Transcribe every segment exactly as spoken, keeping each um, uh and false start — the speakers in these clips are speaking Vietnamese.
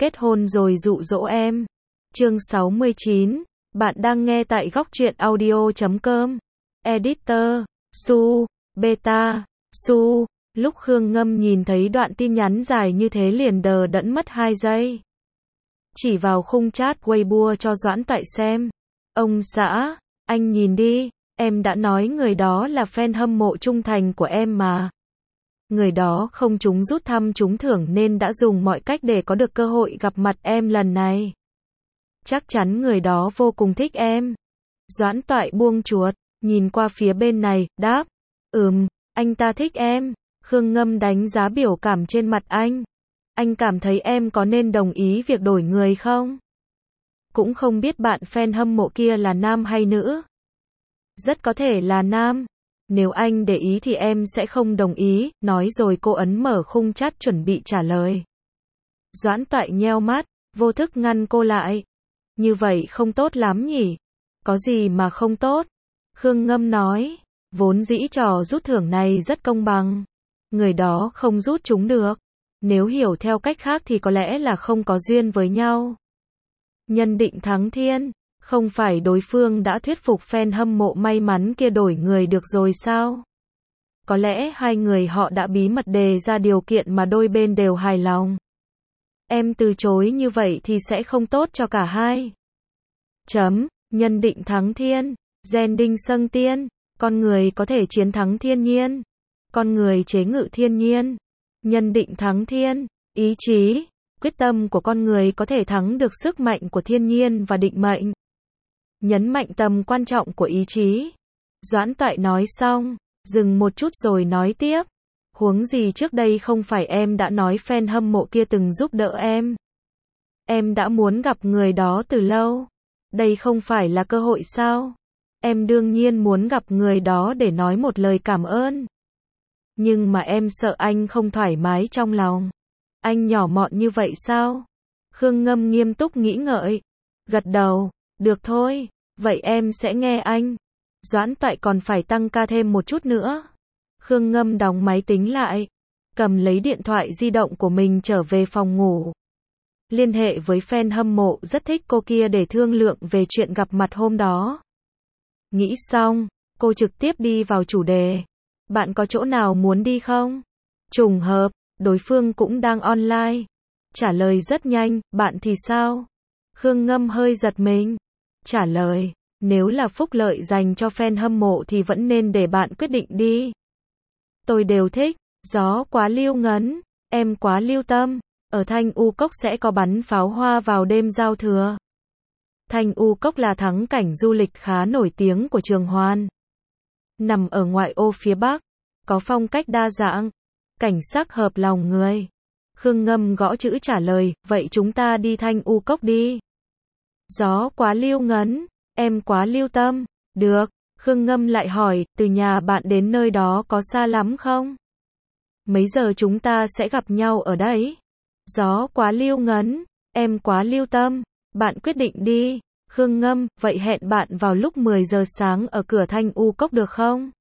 kết hôn rồi dụ dỗ em. Chương sáu mươi chín, bạn đang nghe tại góc truyện audio chấm com. Editor, Su, Beta, Su. Lúc Khương Ngâm nhìn thấy đoạn tin nhắn dài như thế liền đờ đẫn mất hai giây. Chỉ vào khung chat Weibo cho Doãn Toại xem. Ông xã, anh nhìn đi, em đã nói người đó là fan hâm mộ trung thành của em mà. Người đó không trúng rút thăm trúng thưởng nên đã dùng mọi cách để có được cơ hội gặp mặt em lần này. Chắc chắn người đó vô cùng thích em. Doãn Toại buông chuột, nhìn qua phía bên này, đáp. Ừm, anh ta thích em. Khương Ngâm đánh giá biểu cảm trên mặt anh. Anh cảm thấy em có nên đồng ý việc đổi người không? Cũng không biết bạn fan hâm mộ kia là nam hay nữ. Rất có thể là nam. Nếu anh để ý thì em sẽ không đồng ý, nói rồi cô ấn mở khung chat chuẩn bị trả lời. Doãn Toại nheo mắt, vô thức ngăn cô lại. Như vậy không tốt lắm nhỉ? Có gì mà không tốt? Khương Ngâm nói, vốn dĩ trò rút thưởng này rất công bằng. Người đó không rút chúng được. Nếu hiểu theo cách khác thì có lẽ là không có duyên với nhau. Nhân định thắng thiên, không phải đối phương đã thuyết phục fan hâm mộ may mắn kia đổi người được rồi sao? Có lẽ hai người họ đã bí mật đề ra điều kiện mà đôi bên đều hài lòng. Em từ chối như vậy thì sẽ không tốt cho cả hai. Chấm, nhân định thắng thiên, gen đinh sâng tiên, con người có thể chiến thắng thiên nhiên. Con người chế ngự thiên nhiên. Nhân định thắng thiên, ý chí, quyết tâm của con người có thể thắng được sức mạnh của thiên nhiên và định mệnh. Nhấn mạnh tầm quan trọng của ý chí. Doãn Toại nói xong, dừng một chút rồi nói tiếp. Huống gì trước đây không phải em đã nói fan hâm mộ kia từng giúp đỡ em. Em đã muốn gặp người đó từ lâu. Đây không phải là cơ hội sao? Em đương nhiên muốn gặp người đó để nói một lời cảm ơn. Nhưng mà em sợ anh không thoải mái trong lòng. Anh nhỏ mọn như vậy sao? Khương Ngâm nghiêm túc nghĩ ngợi. Gật đầu, được thôi, vậy em sẽ nghe anh. Doãn Toại còn phải tăng ca thêm một chút nữa. Khương Ngâm đóng máy tính lại. Cầm lấy điện thoại di động của mình trở về phòng ngủ. Liên hệ với fan hâm mộ rất thích cô kia để thương lượng về chuyện gặp mặt hôm đó. Nghĩ xong, cô trực tiếp đi vào chủ đề. Bạn có chỗ nào muốn đi không? Trùng hợp, đối phương cũng đang online. Trả lời rất nhanh, bạn thì sao? Khương Ngâm hơi giật mình. Trả lời, nếu là phúc lợi dành cho fan hâm mộ thì vẫn nên để bạn quyết định đi. Tôi đều thích, gió quá lưu ngấn, em quá lưu tâm. Ở Thanh U Cốc sẽ có bắn pháo hoa vào đêm giao thừa. Thanh U Cốc là thắng cảnh du lịch khá nổi tiếng của Trường Hoan. Nằm ở ngoại ô phía Bắc, có phong cách đa dạng, cảnh sắc hợp lòng người. Khương Ngâm gõ chữ trả lời, vậy chúng ta đi Thanh U Cốc đi. Gió quá lưu ngấn, em quá lưu tâm. Được, Khương Ngâm lại hỏi, từ nhà bạn đến nơi đó có xa lắm không? Mấy giờ chúng ta sẽ gặp nhau ở đấy? Gió quá lưu ngấn, em quá lưu tâm. Bạn quyết định đi. Khương Ngâm, vậy hẹn bạn vào lúc mười giờ sáng ở cửa Thanh U Cốc được không?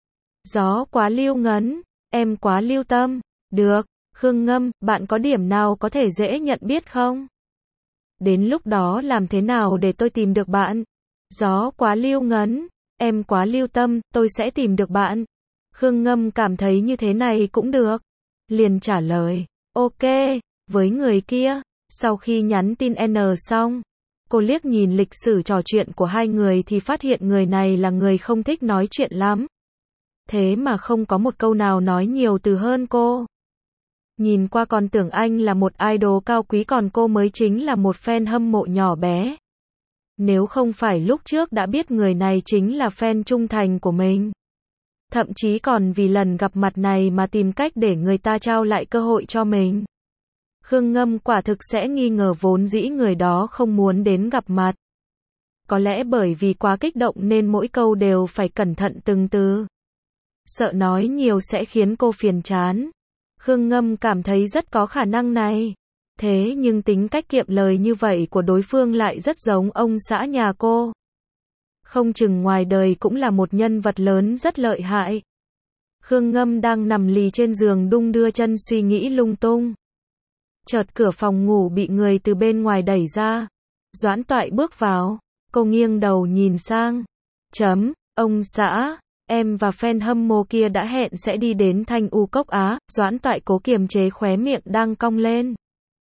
Gió quá lưu ngấn, em quá lưu tâm. Được, Khương Ngâm, bạn có điểm nào có thể dễ nhận biết không? Đến lúc đó làm thế nào để tôi tìm được bạn? Gió quá lưu ngấn, em quá lưu tâm, tôi sẽ tìm được bạn. Khương Ngâm cảm thấy như thế này cũng được. Liền trả lời, ok, với người kia. Sau khi nhắn tin N xong, cô liếc nhìn lịch sử trò chuyện của hai người thì phát hiện người này là người không thích nói chuyện lắm. Thế mà không có một câu nào nói nhiều từ hơn cô. Nhìn qua còn tưởng anh là một idol cao quý còn cô mới chính là một fan hâm mộ nhỏ bé. Nếu không phải lúc trước đã biết người này chính là fan trung thành của mình. Thậm chí còn vì lần gặp mặt này mà tìm cách để người ta trao lại cơ hội cho mình. Khương Ngâm quả thực sẽ nghi ngờ vốn dĩ người đó không muốn đến gặp mặt. Có lẽ bởi vì quá kích động nên mỗi câu đều phải cẩn thận từng từ. Sợ nói nhiều sẽ khiến cô phiền chán. Khương Ngâm cảm thấy rất có khả năng này. Thế nhưng tính cách kiệm lời như vậy của đối phương lại rất giống ông xã nhà cô. Không chừng ngoài đời cũng là một nhân vật lớn rất lợi hại. Khương Ngâm đang nằm lì trên giường đung đưa chân suy nghĩ lung tung. Chợt cửa phòng ngủ bị người từ bên ngoài đẩy ra. Doãn Toại bước vào. Cô nghiêng đầu nhìn sang. Chấm, ông xã, em và fan hâm mộ kia đã hẹn sẽ đi đến Thanh U Cốc Á. Doãn Toại cố kiềm chế khóe miệng đang cong lên.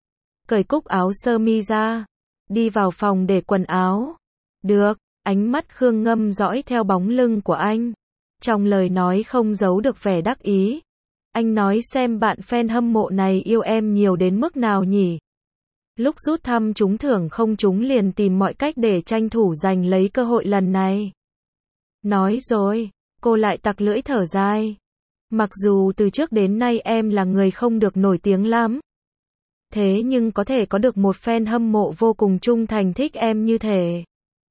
Cởi cúc áo sơ mi ra. Đi vào phòng để quần áo. Được, ánh mắt Khương Ngâm dõi theo bóng lưng của anh. Trong lời nói không giấu được vẻ đắc ý. Anh nói xem bạn fan hâm mộ này yêu em nhiều đến mức nào nhỉ? Lúc rút thăm trúng thưởng không trúng liền tìm mọi cách để tranh thủ giành lấy cơ hội lần này. Nói rồi, cô lại tặc lưỡi thở dài. Mặc dù từ trước đến nay em là người không được nổi tiếng lắm. Thế nhưng có thể có được một fan hâm mộ vô cùng trung thành thích em như thế.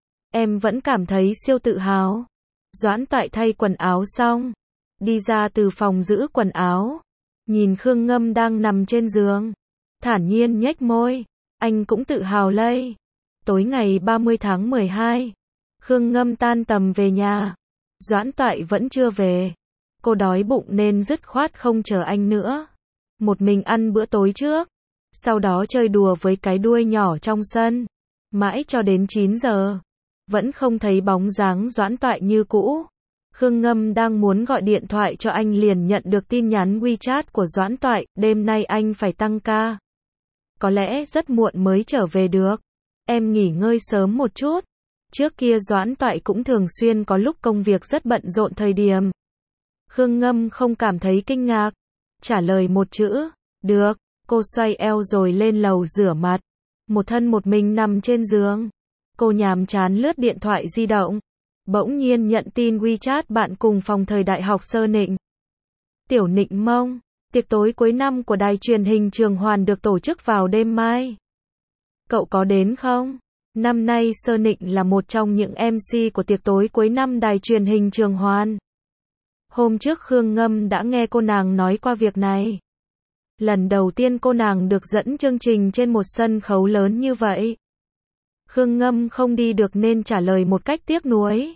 Em vẫn cảm thấy siêu tự hào. Doãn Toại thay quần áo xong. Đi ra từ phòng giữ quần áo. Nhìn Khương Ngâm đang nằm trên giường. Thản nhiên nhếch môi. Anh cũng tự hào lây. Tối ngày ba mươi tháng mười hai. Khương Ngâm tan tầm về nhà. Doãn Toại vẫn chưa về. Cô đói bụng nên dứt khoát không chờ anh nữa. Một mình ăn bữa tối trước. Sau đó chơi đùa với cái đuôi nhỏ trong sân. Mãi cho đến chín giờ. Vẫn không thấy bóng dáng Doãn Toại như cũ. Khương Ngâm đang muốn gọi điện thoại cho anh liền nhận được tin nhắn WeChat của Doãn Toại. Đêm nay anh phải tăng ca. Có lẽ rất muộn mới trở về được. Em nghỉ ngơi sớm một chút. Trước kia Doãn Toại cũng thường xuyên có lúc công việc rất bận rộn thời điểm. Khương Ngâm không cảm thấy kinh ngạc. Trả lời một chữ. Được. Cô xoay eo rồi lên lầu rửa mặt. Một thân một mình nằm trên giường. Cô nhàm chán lướt điện thoại di động. Bỗng nhiên nhận tin WeChat bạn cùng phòng thời đại học Sơ Nịnh. Tiểu Nịnh Mông, tiệc tối cuối năm của đài truyền hình Trường Hoàn được tổ chức vào đêm mai. Cậu có đến không? Năm nay Sơ Nịnh là một trong những em xê của tiệc tối cuối năm đài truyền hình Trường Hoàn. Hôm trước Khương Ngâm đã nghe cô nàng nói qua việc này. Lần đầu tiên cô nàng được dẫn chương trình trên một sân khấu lớn như vậy. Khương Ngâm không đi được nên trả lời một cách tiếc nuối.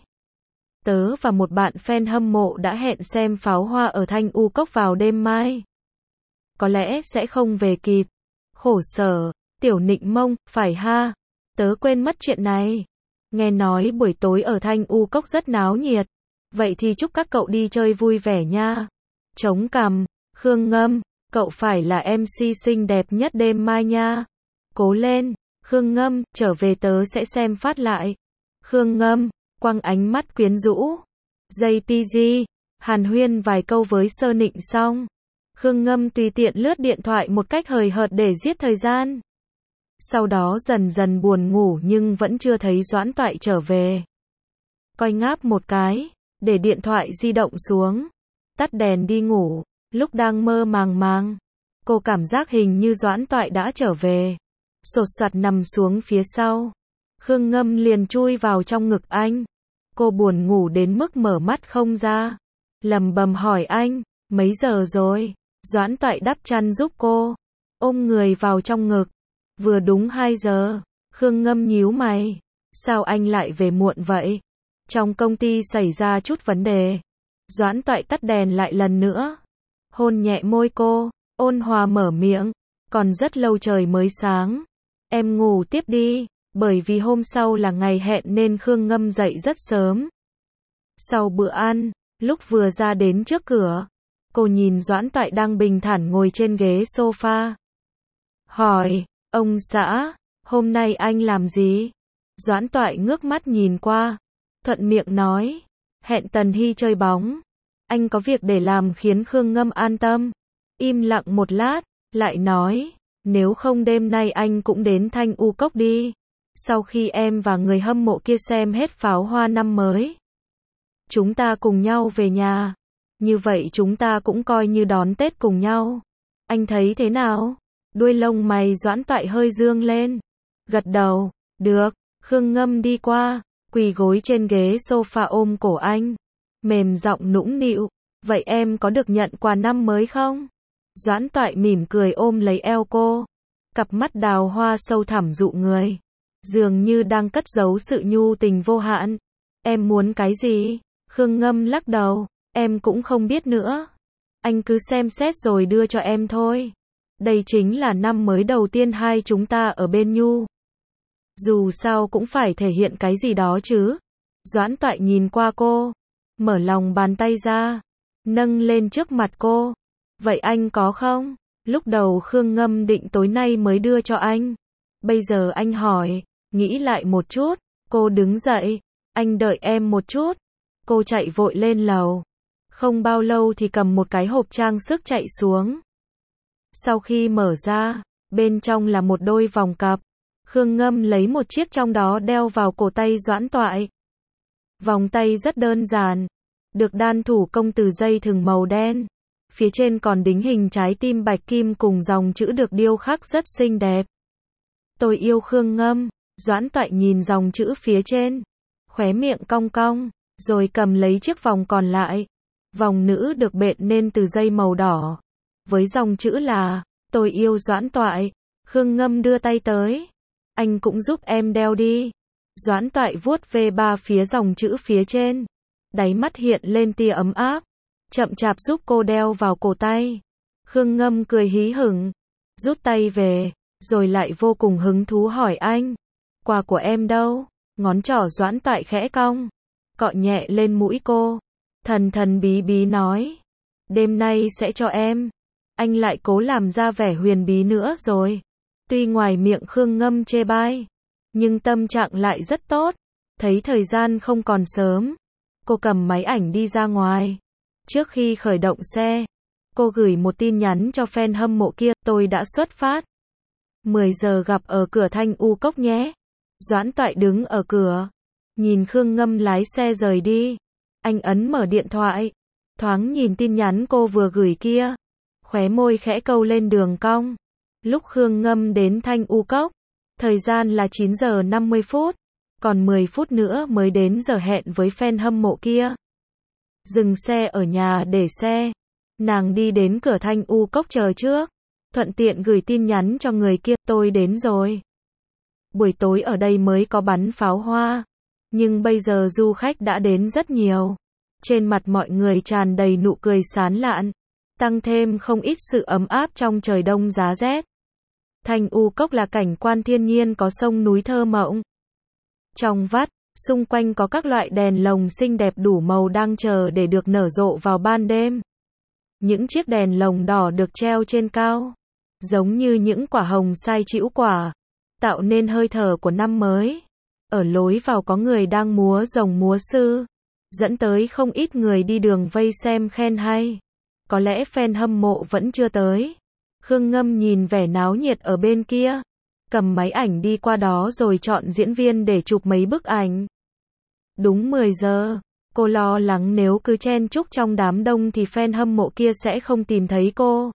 Tớ và một bạn fan hâm mộ đã hẹn xem pháo hoa ở Thanh U Cốc vào đêm mai. Có lẽ sẽ không về kịp. Khổ sở, Tiểu Nịnh Mông, phải ha. Tớ quên mất chuyện này. Nghe nói buổi tối ở Thanh U Cốc rất náo nhiệt. Vậy thì chúc các cậu đi chơi vui vẻ nha. Chống cằm, Khương Ngâm, cậu phải là em xê xinh đẹp nhất đêm mai nha. Cố lên. Khương Ngâm, trở về tớ sẽ xem phát lại. Khương Ngâm, quăng ánh mắt quyến rũ. gi pê giê, hàn huyên vài câu với Sơ Nịnh xong. Khương Ngâm tùy tiện lướt điện thoại một cách hời hợt để giết thời gian. Sau đó dần dần buồn ngủ nhưng vẫn chưa thấy Doãn Toại trở về. Coi ngáp một cái, để điện thoại di động xuống. Tắt đèn đi ngủ, lúc đang mơ màng màng. Cô cảm giác hình như Doãn Toại đã trở về. Sột soạt nằm xuống phía sau. Khương Ngâm liền chui vào trong ngực anh. Cô buồn ngủ đến mức mở mắt không ra. Lầm bầm hỏi anh, mấy giờ rồi? Doãn Toại đắp chăn giúp cô. Ôm người vào trong ngực. Vừa đúng hai giờ. Khương Ngâm nhíu mày. Sao anh lại về muộn vậy? Trong công ty xảy ra chút vấn đề. Doãn Toại tắt đèn lại lần nữa. Hôn nhẹ môi cô. Ôn hòa mở miệng. Còn rất lâu trời mới sáng. Em ngủ tiếp đi, bởi vì hôm sau là ngày hẹn nên Khương Ngâm dậy rất sớm. Sau bữa ăn, lúc vừa ra đến trước cửa, cô nhìn Doãn Toại đang bình thản ngồi trên ghế sofa. Hỏi, ông xã, hôm nay anh làm gì? Doãn Toại ngước mắt nhìn qua, thuận miệng nói, hẹn Tần Hy chơi bóng. Anh có việc để làm khiến Khương Ngâm an tâm. Im lặng một lát, lại nói. Nếu không đêm nay anh cũng đến Thanh U Cốc đi. Sau khi em và người hâm mộ kia xem hết pháo hoa năm mới, chúng ta cùng nhau về nhà. Như vậy chúng ta cũng coi như đón Tết cùng nhau. Anh thấy thế nào? Đuôi lông mày Doãn Toại hơi dương lên. Gật đầu. Được. Khương Ngâm đi qua, quỳ gối trên ghế sofa ôm cổ anh. Mềm giọng nũng nịu. Vậy em có được nhận quà năm mới không? Doãn Toại mỉm cười ôm lấy eo cô. Cặp mắt đào hoa sâu thẳm dụ người. Dường như đang cất giấu sự nhu tình vô hạn. Em muốn cái gì? Khương Ngâm lắc đầu. Em cũng không biết nữa. Anh cứ xem xét rồi đưa cho em thôi. Đây chính là năm mới đầu tiên hai chúng ta ở bên Nhu. Dù sao cũng phải thể hiện cái gì đó chứ. Doãn Toại nhìn qua cô, mở lòng bàn tay ra, nâng lên trước mặt cô. Vậy anh có không? Lúc đầu Khương Ngâm định tối nay mới đưa cho anh. Bây giờ anh hỏi, nghĩ lại một chút, cô đứng dậy, anh đợi em một chút. Cô chạy vội lên lầu. Không bao lâu thì cầm một cái hộp trang sức chạy xuống. Sau khi mở ra, bên trong là một đôi vòng cặp. Khương Ngâm lấy một chiếc trong đó đeo vào cổ tay Doãn Toại. Vòng tay rất đơn giản, được đan thủ công từ dây thừng màu đen. Phía trên còn đính hình trái tim bạch kim cùng dòng chữ được điêu khắc rất xinh đẹp. Tôi yêu Khương Ngâm. Doãn Toại nhìn dòng chữ phía trên, khóe miệng cong cong, rồi cầm lấy chiếc vòng còn lại. Vòng nữ được bện nên từ dây màu đỏ, với dòng chữ là, tôi yêu Doãn Toại. Khương Ngâm đưa tay tới. Anh cũng giúp em đeo đi. Doãn Toại vuốt về ba phía dòng chữ phía trên. Đáy mắt hiện lên tia ấm áp. Chậm chạp giúp cô đeo vào cổ tay. Khương Ngâm cười hí hửng, rút tay về, rồi lại vô cùng hứng thú hỏi anh. Quà của em đâu? Ngón trỏ Doãn Toại khẽ cong, cọ nhẹ lên mũi cô. Thần thần bí bí nói. Đêm nay sẽ cho em. Anh lại cố làm ra vẻ huyền bí nữa rồi. Tuy ngoài miệng Khương Ngâm chê bai, nhưng tâm trạng lại rất tốt. Thấy thời gian không còn sớm, cô cầm máy ảnh đi ra ngoài. Trước khi khởi động xe, cô gửi một tin nhắn cho fan hâm mộ kia, tôi đã xuất phát. mười giờ gặp ở cửa Thanh U Cốc nhé. Doãn Toại đứng ở cửa, nhìn Khương Ngâm lái xe rời đi. Anh ấn mở điện thoại, thoáng nhìn tin nhắn cô vừa gửi kia. Khóe môi khẽ câu lên đường cong. Lúc Khương Ngâm đến Thanh U Cốc, thời gian là chín giờ năm mươi phút, còn mười phút nữa mới đến giờ hẹn với fan hâm mộ kia. Dừng xe ở nhà để xe, nàng đi đến cửa Thanh U Cốc chờ trước, thuận tiện gửi tin nhắn cho người kia, tôi đến rồi. Buổi tối ở đây mới có bắn pháo hoa, nhưng bây giờ du khách đã đến rất nhiều. Trên mặt mọi người tràn đầy nụ cười sán lạn, tăng thêm không ít sự ấm áp trong trời đông giá rét. Thanh U Cốc là cảnh quan thiên nhiên có sông núi thơ mộng. Trong vắt, xung quanh có các loại đèn lồng xinh đẹp đủ màu đang chờ để được nở rộ vào ban đêm. Những chiếc đèn lồng đỏ được treo trên cao, giống như những quả hồng sai chĩu quả, tạo nên hơi thở của năm mới. Ở lối vào có người đang múa rồng múa sư, dẫn tới không ít người đi đường vây xem khen hay. Có lẽ fan hâm mộ vẫn chưa tới. Khương Ngâm nhìn vẻ náo nhiệt ở bên kia, cầm máy ảnh đi qua đó rồi chọn diễn viên để chụp mấy bức ảnh. Đúng mười giờ, cô lo lắng nếu cứ chen chúc trong đám đông thì fan hâm mộ kia sẽ không tìm thấy cô.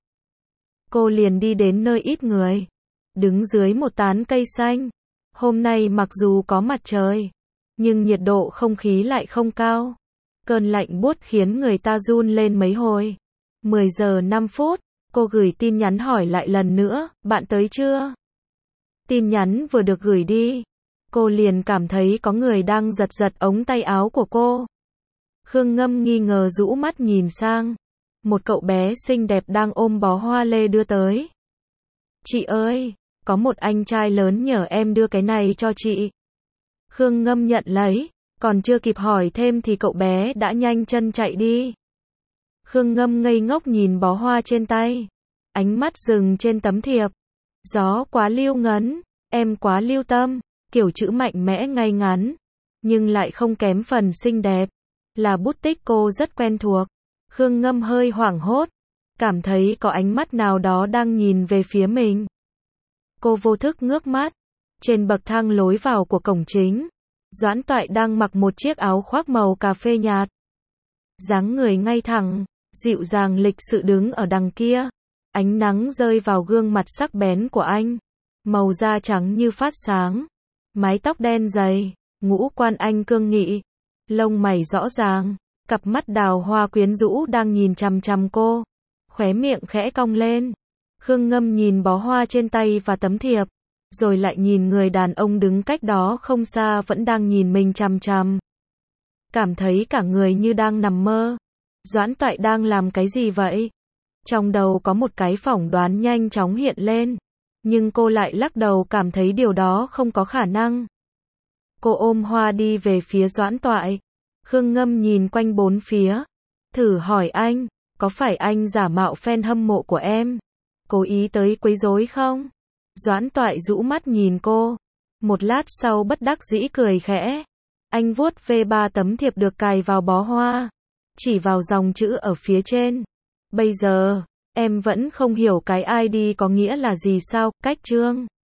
Cô liền đi đến nơi ít người, đứng dưới một tán cây xanh. Hôm nay mặc dù có mặt trời, nhưng nhiệt độ không khí lại không cao. Cơn lạnh buốt khiến người ta run lên mấy hồi. mười giờ năm phút, cô gửi tin nhắn hỏi lại lần nữa, bạn tới chưa? Tin nhắn vừa được gửi đi, cô liền cảm thấy có người đang giật giật ống tay áo của cô. Khương Ngâm nghi ngờ rũ mắt nhìn sang. Một cậu bé xinh đẹp đang ôm bó hoa lê đưa tới. Chị ơi, có một anh trai lớn nhờ em đưa cái này cho chị. Khương Ngâm nhận lấy, còn chưa kịp hỏi thêm thì cậu bé đã nhanh chân chạy đi. Khương Ngâm ngây ngốc nhìn bó hoa trên tay, ánh mắt dừng trên tấm thiệp. Gió quá lưu ngấn, em quá lưu tâm, kiểu chữ mạnh mẽ ngay ngắn, nhưng lại không kém phần xinh đẹp. Là bút tích cô rất quen thuộc. Khương Ngâm hơi hoảng hốt, cảm thấy có ánh mắt nào đó đang nhìn về phía mình. Cô vô thức ngước mắt. Trên bậc thang lối vào của cổng chính, Doãn Toại đang mặc một chiếc áo khoác màu cà phê nhạt. Dáng người ngay thẳng, dịu dàng lịch sự đứng ở đằng kia. Ánh nắng rơi vào gương mặt sắc bén của anh. Màu da trắng như phát sáng. Mái tóc đen dày, ngũ quan anh cương nghị. Lông mày rõ ràng, cặp mắt đào hoa quyến rũ đang nhìn chằm chằm cô. Khóe miệng khẽ cong lên. Khương Ngâm nhìn bó hoa trên tay và tấm thiệp, rồi lại nhìn người đàn ông đứng cách đó không xa vẫn đang nhìn mình chằm chằm. Cảm thấy cả người như đang nằm mơ. Doãn Toại đang làm cái gì vậy? Trong đầu có một cái phỏng đoán nhanh chóng hiện lên, nhưng cô lại lắc đầu cảm thấy điều đó không có khả năng. Cô ôm hoa đi về phía Doãn Toại. Khương Ngâm nhìn quanh bốn phía, thử hỏi anh, có phải anh giả mạo fan hâm mộ của em, cố ý tới quấy rối không? Doãn Toại rũ mắt nhìn cô, một lát sau bất đắc dĩ cười khẽ. Anh vuốt ve ba tấm thiệp được cài vào bó hoa, chỉ vào dòng chữ ở phía trên. Bây giờ, em vẫn không hiểu cái i đê có nghĩa là gì sao, cách chương.